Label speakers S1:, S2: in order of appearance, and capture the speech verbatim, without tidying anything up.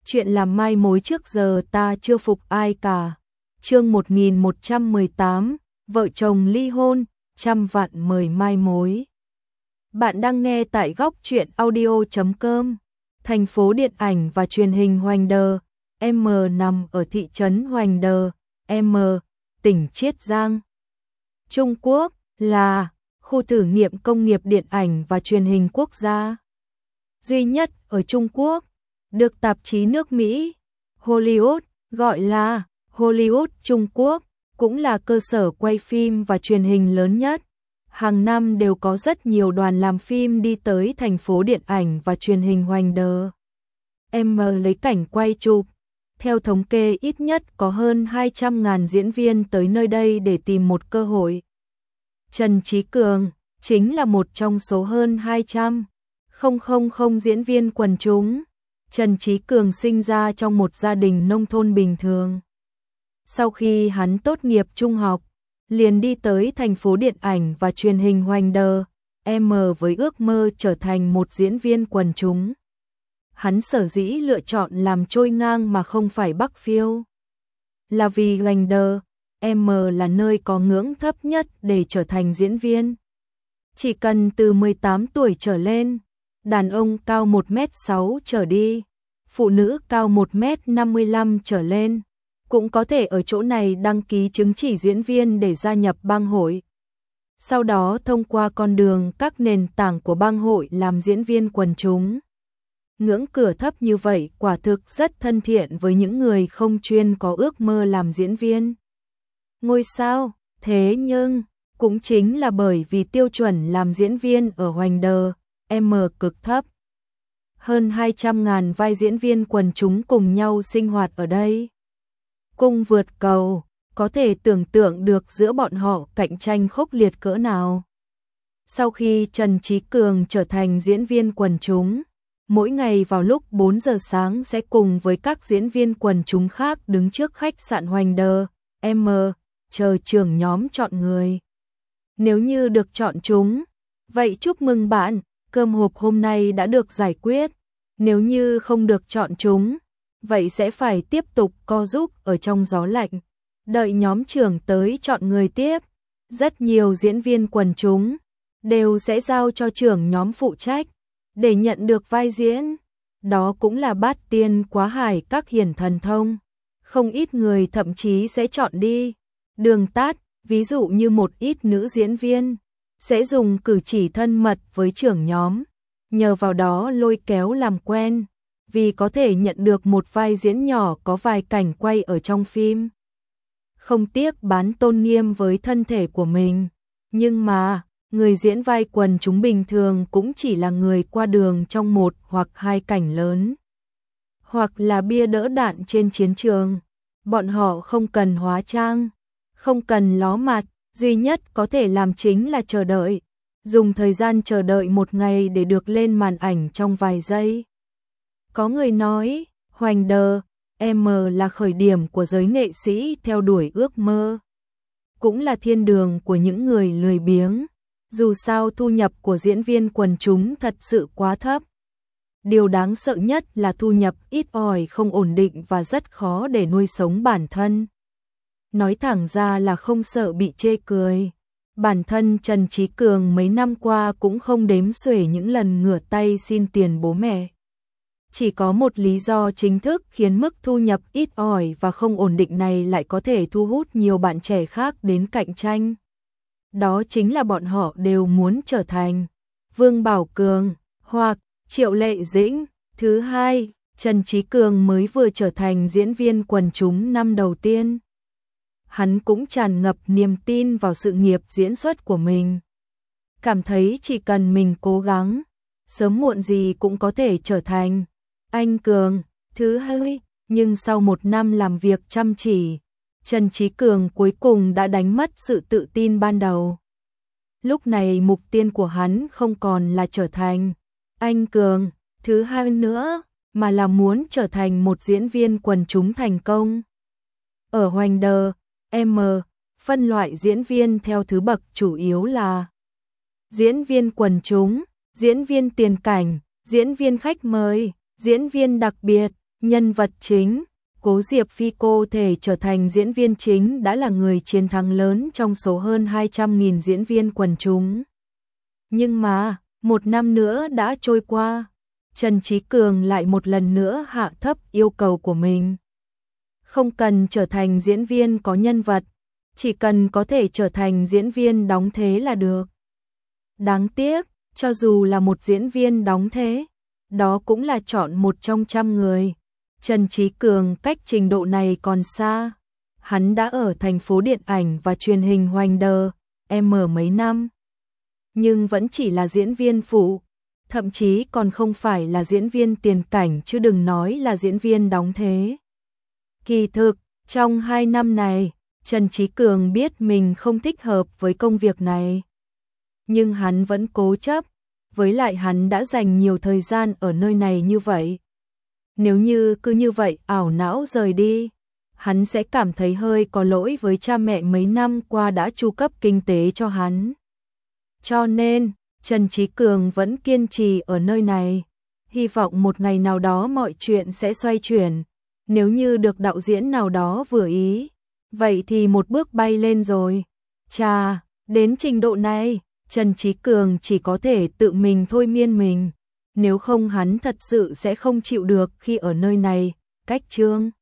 S1: chuyện làm mai mối trước giờ ta chưa phục ai cả. Chương một nghìn một trăm mười tám, vợ chồng ly hôn, trăm vạn mời mai mối. Bạn đang nghe tại góc truyện audio chấm com. Thành phố điện ảnh và truyền hình Hoành Đờ, M nằm ở thị trấn Hoành Đờ, M, tỉnh Chiết Giang, Trung Quốc, là khu thử nghiệm công nghiệp điện ảnh và truyền hình quốc gia duy nhất ở Trung Quốc, được tạp chí nước Mỹ Hollywood gọi là Hollywood Trung Quốc, cũng là cơ sở quay phim và truyền hình lớn nhất. Hàng năm đều có rất nhiều đoàn làm phim đi tới thành phố điện ảnh và truyền hình Hoành Đờ, M lấy cảnh quay chụp. Theo thống kê ít nhất có hơn hai trăm nghìn diễn viên tới nơi đây để tìm một cơ hội. Trần Trí Cường chính là một trong số hơn hai trăm nghìn diễn viên quần chúng. Trần Trí Cường sinh ra trong một gia đình nông thôn bình thường. Sau khi hắn tốt nghiệp trung học, liền đi tới thành phố điện ảnh và truyền hình Hoành Đờ, M với ước mơ trở thành một diễn viên quần chúng. Hắn sở dĩ lựa chọn làm trôi ngang mà không phải Bắc Phiêu, là vì Hoành Đờ, M là nơi có ngưỡng thấp nhất để trở thành diễn viên. Chỉ cần từ mười tám tuổi trở lên, đàn ông cao một mét sáu trở đi, phụ nữ cao một mét năm mươi lăm trở lên, cũng có thể ở chỗ này đăng ký chứng chỉ diễn viên để gia nhập bang hội. Sau đó thông qua con đường các nền tảng của bang hội làm diễn viên quần chúng. Ngưỡng cửa thấp như vậy quả thực rất thân thiện với những người không chuyên có ước mơ làm diễn viên ngôi sao. Thế nhưng, cũng chính là bởi vì tiêu chuẩn làm diễn viên ở Hoành Đờ, M cực thấp. Hơn hai trăm nghìn vai diễn viên quần chúng cùng nhau sinh hoạt ở đây. Cung vượt cầu, có thể tưởng tượng được giữa bọn họ cạnh tranh khốc liệt cỡ nào. Sau khi Trần Trí Cường trở thành diễn viên quần chúng, mỗi ngày vào lúc bốn giờ sáng sẽ cùng với các diễn viên quần chúng khác đứng trước khách sạn Hoành Đờ, M, chờ trưởng nhóm chọn người. Nếu như được chọn chúng, vậy chúc mừng bạn, cơm hộp hôm nay đã được giải quyết. Nếu như không được chọn chúng, vậy sẽ phải tiếp tục co giúp ở trong gió lạnh, đợi nhóm trưởng tới chọn người tiếp. Rất nhiều diễn viên quần chúng đều sẽ giao cho trưởng nhóm phụ trách để nhận được vai diễn. Đó cũng là bát tiên quá hải các hiển thần thông. Không ít người thậm chí sẽ chọn đi đường tắt, ví dụ như một ít nữ diễn viên sẽ dùng cử chỉ thân mật với trưởng nhóm, nhờ vào đó lôi kéo làm quen, vì có thể nhận được một vai diễn nhỏ có vài cảnh quay ở trong phim. Không tiếc bán tôn nghiêm với thân thể của mình, nhưng mà người diễn vai quần chúng bình thường cũng chỉ là người qua đường trong một hoặc hai cảnh lớn, hoặc là bia đỡ đạn trên chiến trường. Bọn họ không cần hóa trang, không cần ló mặt, duy nhất có thể làm chính là chờ đợi, dùng thời gian chờ đợi một ngày để được lên màn ảnh trong vài giây. Có người nói, Hoành Đờ, M là khởi điểm của giới nghệ sĩ theo đuổi ước mơ, cũng là thiên đường của những người lười biếng. Dù sao thu nhập của diễn viên quần chúng thật sự quá thấp. Điều đáng sợ nhất là thu nhập ít ỏi, không ổn định và rất khó để nuôi sống bản thân. Nói thẳng ra là không sợ bị chê cười. Bản thân Trần Trí Cường mấy năm qua cũng không đếm xuể những lần ngửa tay xin tiền bố mẹ. Chỉ có một lý do chính thức khiến mức thu nhập ít ỏi và không ổn định này lại có thể thu hút nhiều bạn trẻ khác đến cạnh tranh. Đó chính là bọn họ đều muốn trở thành Vương Bảo Cường hoặc Triệu Lệ Dĩnh. Thứ hai, Trần Trí Cường mới vừa trở thành diễn viên quần chúng năm đầu tiên. Hắn cũng tràn ngập niềm tin vào sự nghiệp diễn xuất của mình. Cảm thấy chỉ cần mình cố gắng, sớm muộn gì cũng có thể trở thành anh Cường. Thứ hai, nhưng sau một năm làm việc chăm chỉ, Trần Trí Cường cuối cùng đã đánh mất sự tự tin ban đầu. Lúc này mục tiêu của hắn không còn là trở thành anh Cường thứ hai nữa, mà là muốn trở thành một diễn viên quần chúng thành công. Ở Hoành Đờ, M, phân loại diễn viên theo thứ bậc chủ yếu là diễn viên quần chúng, diễn viên tiền cảnh, diễn viên khách mời, diễn viên đặc biệt, Nhân vật chính, Cố Diệp Phi cô thể trở thành diễn viên chính đã là người chiến thắng lớn trong số hơn hai trăm nghìn diễn viên quần chúng. Nhưng mà, một năm nữa đã trôi qua, Trần Trí Cường lại một lần nữa hạ thấp yêu cầu của mình. Không cần trở thành diễn viên có nhân vật, chỉ cần có thể trở thành diễn viên đóng thế là được. Đáng tiếc, cho dù là một diễn viên đóng thế, đó cũng là chọn một trong trăm người. Trần Trí Cường cách trình độ này còn xa. Hắn đã ở thành phố điện ảnh và truyền hình Hoành Đờ, em ở mấy năm. Nhưng vẫn chỉ là diễn viên phụ, thậm chí còn không phải là diễn viên tiền cảnh chứ đừng nói là diễn viên đóng thế. Kỳ thực, trong hai năm này, Trần Trí Cường biết mình không thích hợp với công việc này. Nhưng hắn vẫn cố chấp, với lại hắn đã dành nhiều thời gian ở nơi này như vậy. Nếu như cứ như vậy ảo não rời đi, hắn sẽ cảm thấy hơi có lỗi với cha mẹ mấy năm qua đã chu cấp kinh tế cho hắn. Cho nên, Trần Trí Cường vẫn kiên trì ở nơi này, hy vọng một ngày nào đó mọi chuyện sẽ xoay chuyển. Nếu như được đạo diễn nào đó vừa ý, vậy thì một bước bay lên rồi. Chà, đến trình độ này, Trần Trí Cường chỉ có thể tự mình thôi miên mình. Nếu không hắn thật sự sẽ không chịu được khi ở nơi này, cách Trương